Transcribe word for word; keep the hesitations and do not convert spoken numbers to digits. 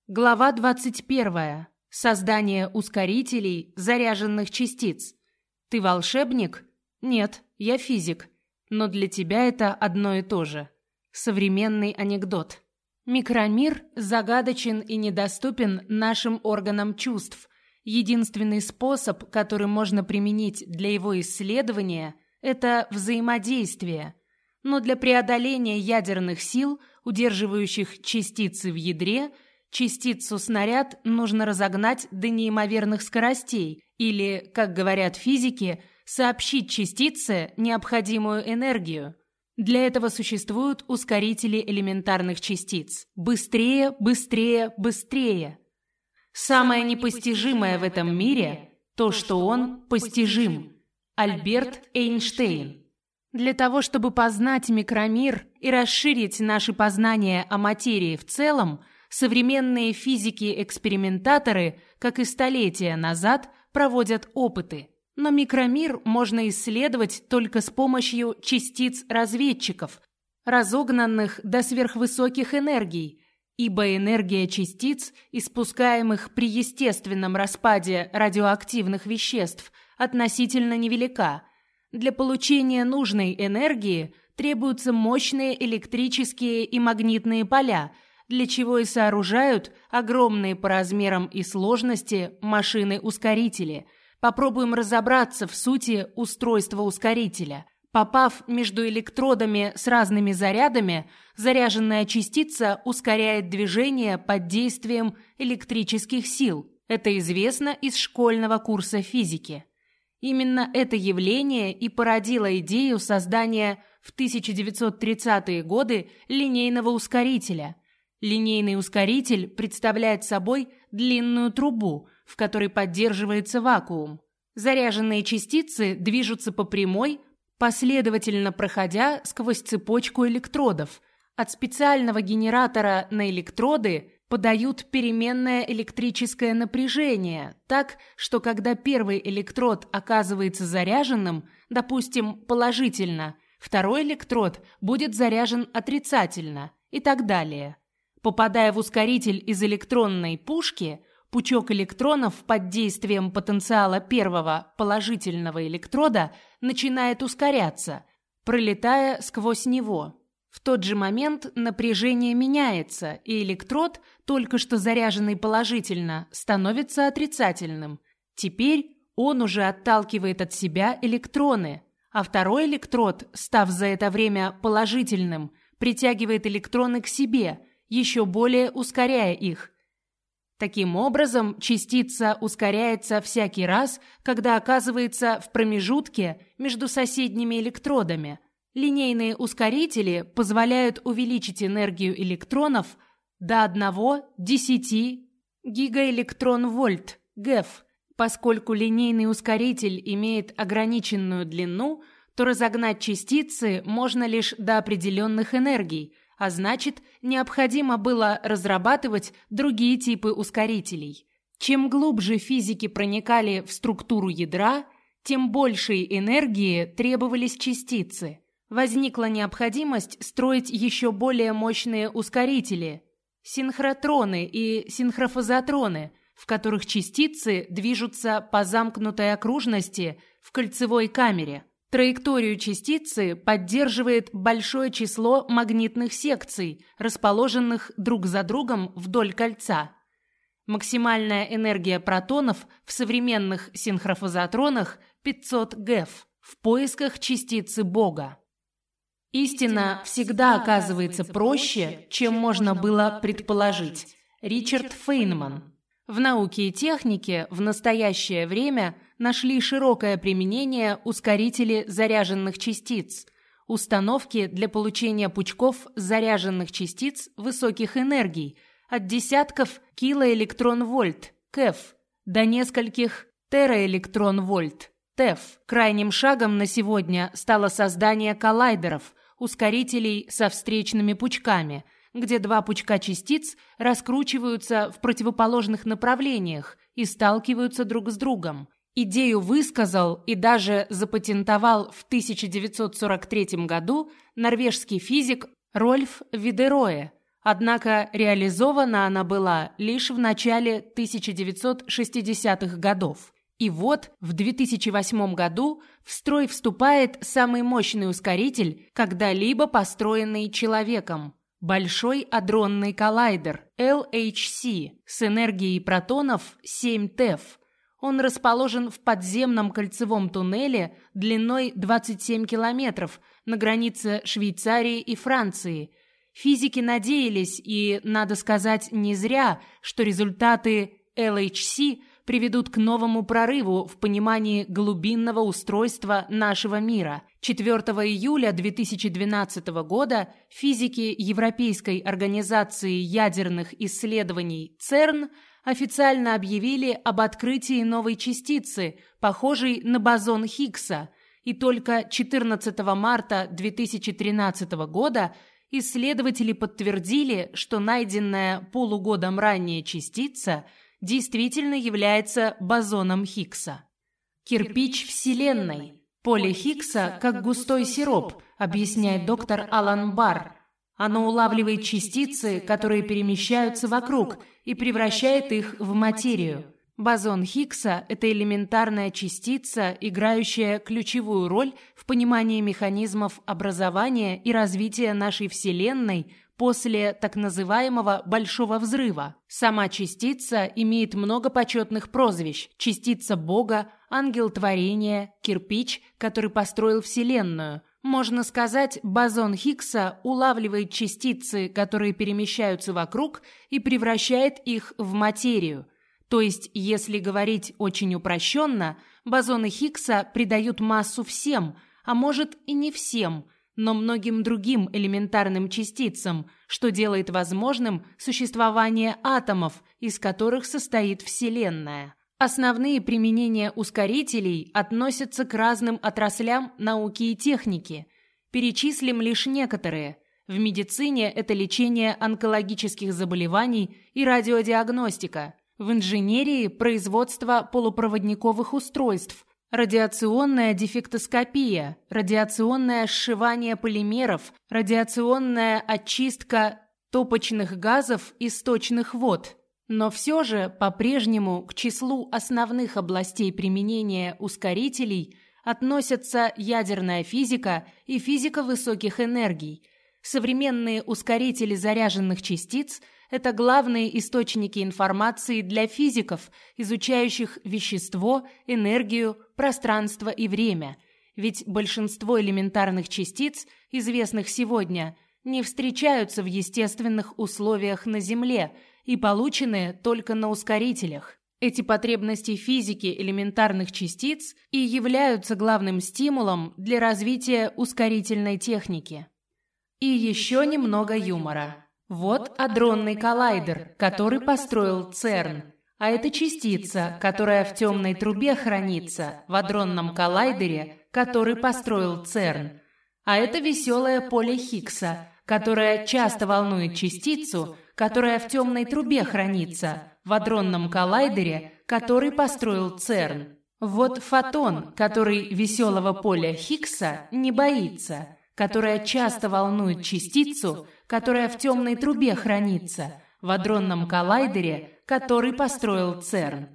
Глава двадцать первая. Создание ускорителей заряженных частиц. Ты волшебник? Нет, я физик. Но для тебя это одно и то же. Современный анекдот. Микромир загадочен и недоступен нашим органам чувств. Единственный способ, который можно применить для его исследования, это взаимодействие. Но для преодоления ядерных сил, удерживающих частицы в ядре, частицу-снаряд нужно разогнать до неимоверных скоростей или, как говорят физики, сообщить частице необходимую энергию. Для этого существуют ускорители элементарных частиц. Быстрее, быстрее, быстрее. Самое непостижимое в этом мире – то, что он постижим. Альберт Эйнштейн. Для того, чтобы познать микромир и расширить наши познания о материи в целом, современные физики-экспериментаторы, как и столетия назад, проводят опыты. Но микромир можно исследовать только с помощью частиц-разведчиков, разогнанных до сверхвысоких энергий, ибо энергия частиц, испускаемых при естественном распаде радиоактивных веществ, относительно невелика. Для получения нужной энергии требуются мощные электрические и магнитные поля, для чего и сооружают огромные по размерам и сложности машины-ускорители. Попробуем разобраться в сути устройства ускорителя. Попав между электродами с разными зарядами, заряженная частица ускоряет движение под действием электрических сил. Это известно из школьного курса физики. Именно это явление и породило идею создания в тысяча девятьсот тридцатые годы линейного ускорителя. Линейный ускоритель представляет собой длинную трубу, в которой поддерживается вакуум. Заряженные частицы движутся по прямой, последовательно проходя сквозь цепочку электродов. От специального генератора на электроды подают переменное электрическое напряжение, так, что когда первый электрод оказывается заряженным, допустим, положительно, второй электрод будет заряжен отрицательно и так далее. Попадая в ускоритель из электронной пушки, пучок электронов под действием потенциала первого положительного электрода начинает ускоряться, пролетая сквозь него. В тот же момент напряжение меняется, и электрод, только что заряженный положительно, становится отрицательным. Теперь он уже отталкивает от себя электроны, а второй электрод, став за это время положительным, притягивает электроны к себе, еще более ускоряя их. Таким образом, частица ускоряется всякий раз, когда оказывается в промежутке между соседними электродами. Линейные ускорители позволяют увеличить энергию электронов до одного десяти гигаэлектрон-вольт (ГЭФ). Поскольку линейный ускоритель имеет ограниченную длину, то разогнать частицы можно лишь до определенных энергий, а значит, необходимо было разрабатывать другие типы ускорителей. Чем глубже физики проникали в структуру ядра, тем большей энергии требовались частицы. Возникла необходимость строить еще более мощные ускорители – синхротроны и синхрофазотроны, в которых частицы движутся по замкнутой окружности в кольцевой камере. Траекторию частицы поддерживает большое число магнитных секций, расположенных друг за другом вдоль кольца. Максимальная энергия протонов в современных синхрофазотронах – пятьсот ГЭФ. В поисках частицы Бога. Истина всегда оказывается проще, чем можно было предположить. Ричард Фейнман. В науке и технике в настоящее время нашли широкое применение ускорители заряженных частиц, установки для получения пучков заряженных частиц высоких энергий от десятков килоэлектрон-вольт (КЭФ) до нескольких тераэлектрон-вольт (ТЭФ). Крайним шагом на сегодня стало создание коллайдеров, ускорителей со встречными пучками, где два пучка частиц раскручиваются в противоположных направлениях и сталкиваются друг с другом. Идею высказал и даже запатентовал в тысяча девятьсот сорок третьем году норвежский физик Рольф Видерое, Однако реализована она была лишь в начале тысяча девятьсот шестидесятых годов. И вот в две тысячи восьмом году в строй вступает самый мощный ускоритель, когда-либо построенный человеком – Большой адронный коллайдер эл эйч си с энергией протонов семь ТeV. Он расположен в подземном кольцевом туннеле длиной двадцать семь километров на границе Швейцарии и Франции. Физики надеялись, и, надо сказать, не зря, что результаты эл эйч си приведут к новому прорыву в понимании глубинного устройства нашего мира. четвёртого июля две тысячи двенадцатого года физики Европейской организации ядерных исследований ЦЕРН официально объявили об открытии новой частицы, похожей на бозон Хиггса, и только четырнадцатого марта две тысячи тринадцатого года исследователи подтвердили, что найденная полугодом ранее частица действительно является бозоном Хиггса. Кирпич Вселенной. Поле Хиггса как густой сироп, объясняет доктор Алан Барр. Оно улавливает частицы, которые перемещаются вокруг, и превращает их в материю. Бозон Хиггса – это элементарная частица, играющая ключевую роль в понимании механизмов образования и развития нашей Вселенной после так называемого Большого взрыва. Сама частица имеет много почетных прозвищ: частица Бога, ангел творения, кирпич, который построил Вселенную. Можно сказать, бозон Хиггса улавливает частицы, которые перемещаются вокруг, и превращает их в материю. То есть, если говорить очень упрощенно, бозоны Хиггса придают массу всем, а может и не всем, но многим другим элементарным частицам, что делает возможным существование атомов, из которых состоит Вселенная. Основные применения ускорителей относятся к разным отраслям науки и техники. Перечислим лишь некоторые. В медицине это лечение онкологических заболеваний и радиодиагностика. В инженерии – производство полупроводниковых устройств, радиационная дефектоскопия, радиационное сшивание полимеров, радиационная очистка топочных газов и сточных вод. Но все же по-прежнему к числу основных областей применения ускорителей относятся ядерная физика и физика высоких энергий. Современные ускорители заряженных частиц – это главные источники информации для физиков, изучающих вещество, энергию, пространство и время. Ведь большинство элементарных частиц, известных сегодня, не встречаются в естественных условиях на Земле и получены только на ускорителях. Эти потребности физики элементарных частиц и являются главным стимулом для развития ускорительной техники. И еще немного юмора. Вот адронный коллайдер, который построил ЦЕРН. А это частица, которая в темной трубе хранится, в адронном коллайдере, который построил ЦЕРН. А это веселое поле Хиггса, которое часто волнует частицу, которая в темной трубе хранится, в адронном коллайдере, который построил ЦЕРН. Вот фотон, который веселого поля Хиггса не боится, которая часто волнует частицу, которая в темной трубе хранится, в адронном коллайдере, который построил ЦЕРН.